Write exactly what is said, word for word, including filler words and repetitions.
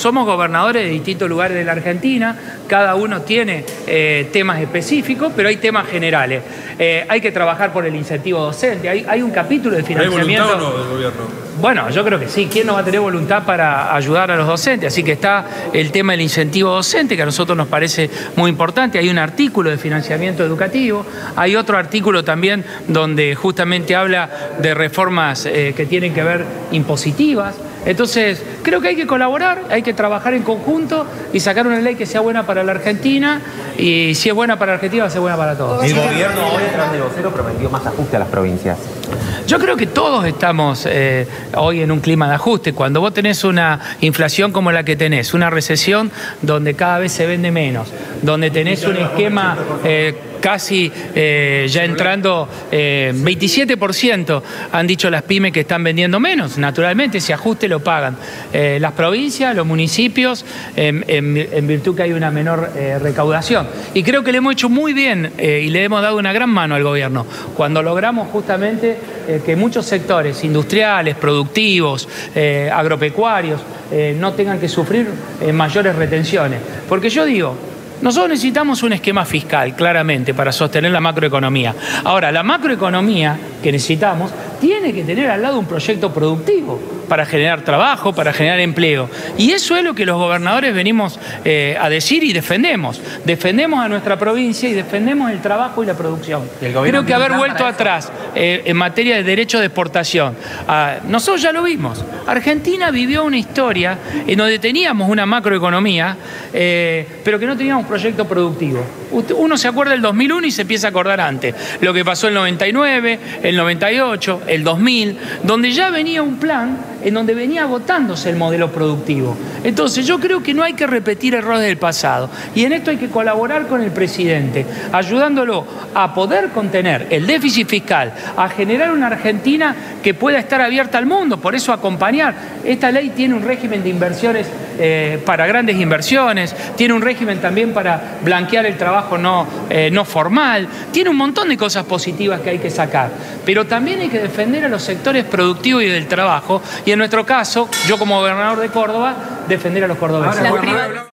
somos gobernadores de distintos lugares de la Argentina, cada uno tiene eh, temas específicos, pero hay temas generales. Eh, hay que trabajar por el incentivo docente, hay, hay un capítulo de financiamiento. ¿Hay voluntad o no del gobierno? Bueno, yo creo que sí. ¿Quién no va a tener voluntad para ayudar a los docentes? Así que está el tema del incentivo docente, que a nosotros nos parece muy importante. Hay un artículo de financiamiento educativo. Hay otro artículo también donde justamente habla de reformas eh, que tienen que ver impositivas. Entonces, creo que hay que colaborar, hay que trabajar en conjunto y sacar una ley que sea buena para la Argentina, y si es buena para la Argentina, va a ser buena para todos. El gobierno hoy, tras de vocero, prometió más ajuste a las provincias. Yo creo que todos estamos eh, hoy en un clima de ajuste. Cuando vos tenés una inflación como la que tenés, una recesión donde cada vez se vende menos, donde tenés un esquema eh, casi eh, ya entrando, eh, veintisiete por ciento han dicho las pymes que están vendiendo menos. Naturalmente ese ajuste lo pagan eh, las provincias, los municipios, en, en, en virtud que hay una menor eh, recaudación. Y creo que le hemos hecho muy bien eh, y le hemos dado una gran mano al gobierno cuando logramos justamente eh, que muchos sectores industriales, productivos, eh, agropecuarios, eh, no tengan que sufrir eh, mayores retenciones. Porque yo digo, nosotros necesitamos un esquema fiscal, claramente, para sostener la macroeconomía. Ahora, la macroeconomía que necesitamos tiene que tener al lado un proyecto productivo para generar trabajo, para generar empleo. Y eso es lo que los gobernadores venimos eh, a decir y defendemos. Defendemos a nuestra provincia y defendemos el trabajo y la producción. ¿Y Creo que haber vuelto atrás eh, en materia de derecho de exportación, ah, nosotros ya lo vimos. Argentina vivió una historia en donde teníamos una macroeconomía, eh, pero que no teníamos un proyecto productivo. Uno se acuerda del dos mil uno y se empieza a acordar antes. Lo que pasó en el noventa y nueve, el noventa y ocho, el dos mil, donde ya venía un plan en donde venía agotándose el modelo productivo. Entonces yo creo que no hay que repetir errores del pasado. Y en esto hay que colaborar con el presidente, ayudándolo a poder contener el déficit fiscal, a generar una Argentina que pueda estar abierta al mundo. Por eso acompañar. Esta ley tiene un régimen de inversiones eh, para grandes inversiones, tiene un régimen también para blanquear el trabajo no, eh, no formal, tiene un montón de cosas positivas que hay que sacar. Pero también hay que defender a los sectores productivos y del trabajo, y en nuestro caso, yo como gobernador de Córdoba, defender a los cordobeses.